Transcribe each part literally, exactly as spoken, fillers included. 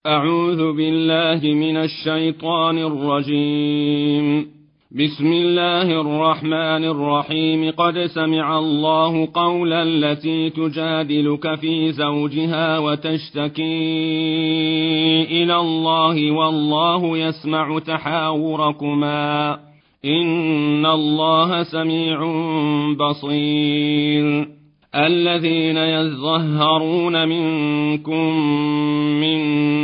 أعوذ بالله من الشيطان الرجيم. بسم الله الرحمن الرحيم. قد سمع الله قولا التي تجادلك في زوجها وتشتكي إلى الله والله يسمع تحاوركما إن الله سميع بصير. الذين يظهرون منكم من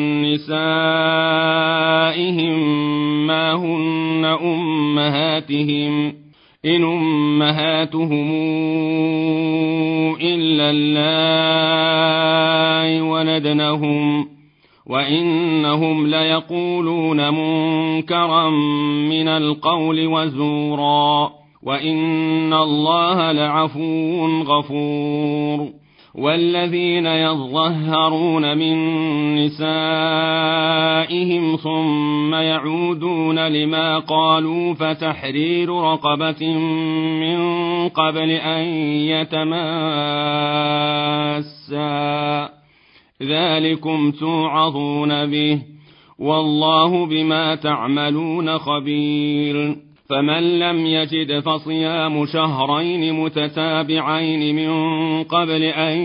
نسائهم ما هن أمهاتهم إن أمهاتهم إلا اللائي ولدنهم وإنهم ليقولون منكرا من القول وزورا وإن الله لعفو غفور. والذين يظهرون من نسائهم ثم يعودون لما قالوا فتحرير رقبة من قبل أن يتماسا ذلكم توعظون به والله بما تعملون خبير. فمن لم يجد فصيام شهرين متتابعين من قبل أن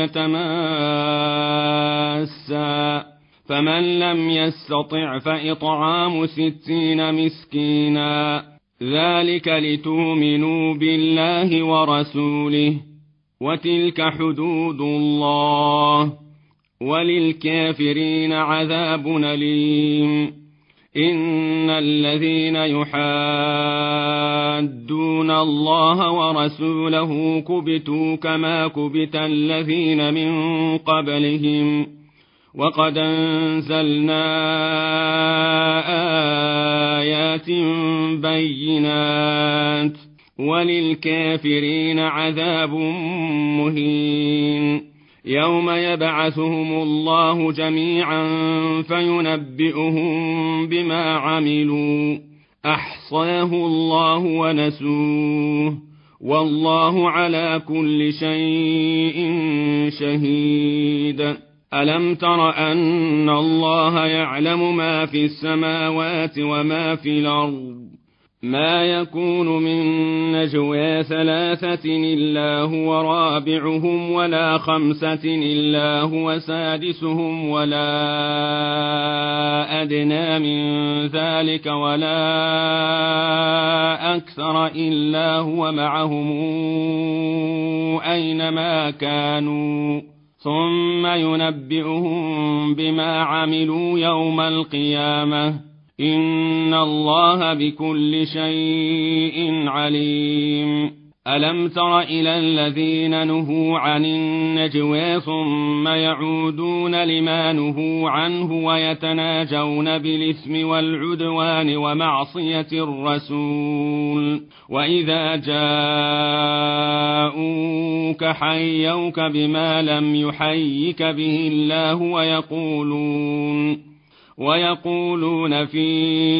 يتماسا فمن لم يستطع فإطعام ستين مسكينا ذلك لتؤمنوا بالله ورسوله وتلك حدود الله وللكافرين عذاب أليم. إن الذين يحادون الله ورسوله كبتوا كما كبت الذين من قبلهم وقد أنزلنا آيات بينات وللكافرين عذاب مهين. يوم يبعثهم الله جميعا فينبئهم بما عملوا أحصاه الله ونسوه والله على كل شيء شهيد. ألم تر أن الله يعلم ما في السماوات وما في الأرض ما يكون من نجوى ثلاثة إلا هو رابعهم ولا خمسة إلا هو سادسهم ولا أدنى من ذلك ولا أكثر إلا هو معهم أينما كانوا ثم ينبئهم بما عملوا يوم القيامة إن الله بكل شيء عليم. ألم تر إلى الذين نهوا عن النجوى ثم يعودون لما نهوا عنه ويتناجون بالإثم والعدوان ومعصية الرسول وإذا جاءوك حيوك بما لم يحيك به الله ويقولون ويقولون في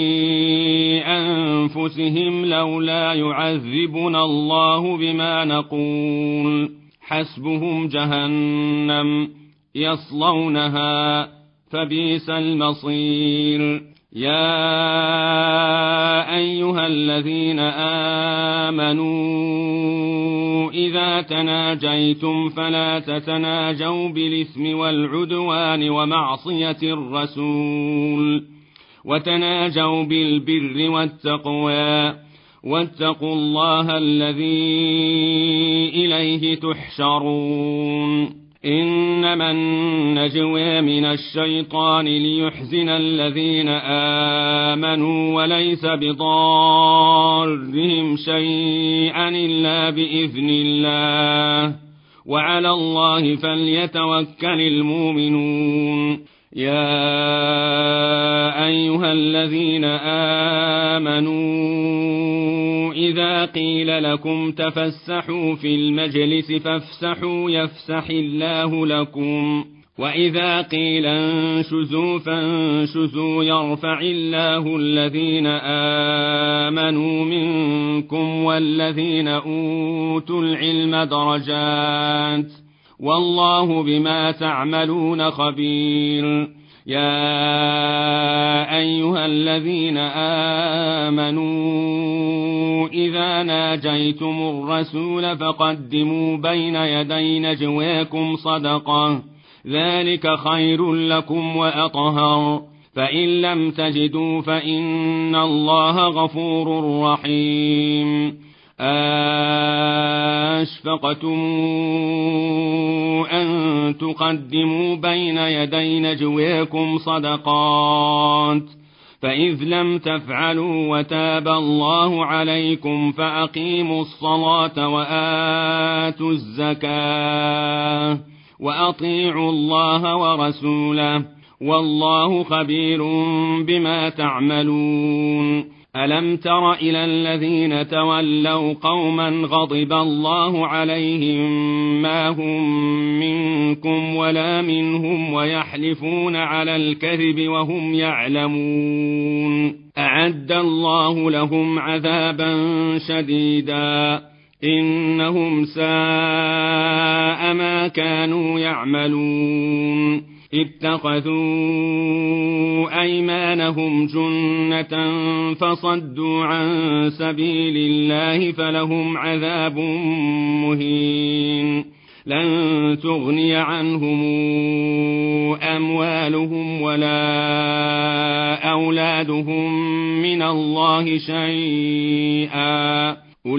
أنفسهم لولا يعذبنا الله بما نقول حسبهم جهنم يصلونها فبئس المصير. يا أيها الذين آمنوا إذا تناجيتم فلا تتناجوا بالإثم والعدوان ومعصية الرسول وتناجوا بالبر والتقوى واتقوا الله الذي إليه تحشرون. إنما النجوى من الشيطان ليحزن الذين آمنوا وليس بضارهم شيئا إلا بإذن الله وعلى الله فليتوكل المؤمنون. يا أيها الذين آمنوا إذا قيل لكم تفسحوا في المجلس فافسحوا يفسح الله لكم وإذا قيل انشزوا فانشزوا يرفع الله الذين آمنوا منكم والذين أوتوا العلم درجات والله بما تعملون خبير. يا أيها الذين آمنوا إذا ناجيتم الرسول فقدموا بين يدي نجواكم صدقة ذلك خير لكم وأطهر فإن لم تجدوا فإن الله غفور رحيم أشفقتم أن تقدموا بين يدي نجواكم صدقات فإذ لم تفعلوا وتاب الله عليكم فأقيموا الصلاة وآتوا الزكاة وأطيعوا الله ورسوله والله خبير بما تعملون ألم تر إلى الذين تولوا قوما غضب الله عليهم ما هم منكم ولا منهم ويحلفون على الكذب وهم يعلمون أعد الله لهم عذابا شديدا إنهم ساء ما كانوا يعملون اتخذوا أيمانهم جنة فصدوا عن سبيل الله فلهم عذاب مهين لن تغني عنهم أموالهم ولا أولادهم من الله شيئا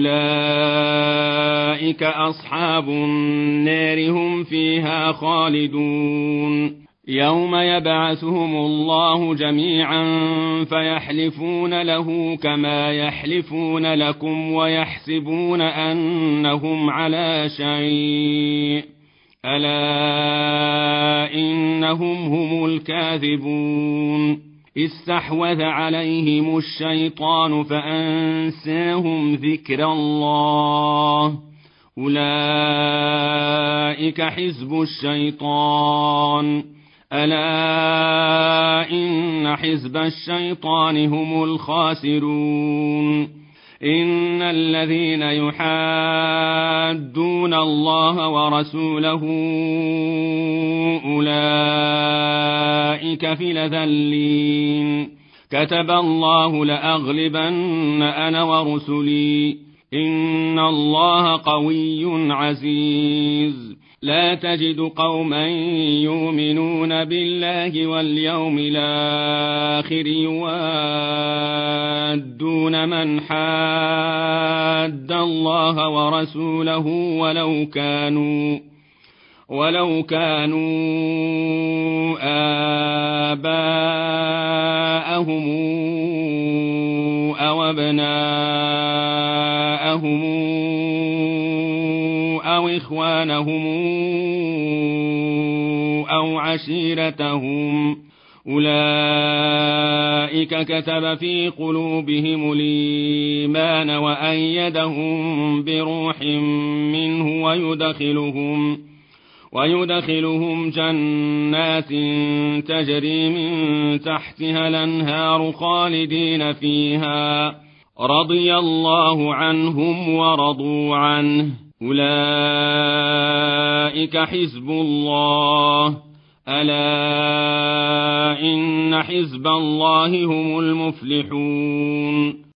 أولئك أصحاب النار هم فيها خالدون يوم يبعثهم الله جميعا فيحلفون له كما يحلفون لكم ويحسبون أنهم على شيء ألا إنهم هم الكاذبون استحوذ عليهم الشيطان فأنساهم ذكر الله أولئك حزب الشيطان ألا إن حزب الشيطان هم الخاسرون إن الذين يحادون الله ورسوله أولئك في الأذلين كتب الله لأغلبن أنا ورسلي إن الله قوي عزيز لا تجد قوما يؤمنون بالله واليوم الآخر يوادون من حاد الله ورسوله ولو كانوا ولو كانوا آباءهم أو أبناءهم أو إخوانهم أو عشيرتهم أولئك كتب في قلوبهم الإيمان وأيدهم بروح منه ويدخلهم ويدخلهم جنات تجري من تحتها الأنهار خالدين فيها رضي الله عنهم ورضوا عنه أولئك حزب الله ألا إن حزب الله هم المفلحون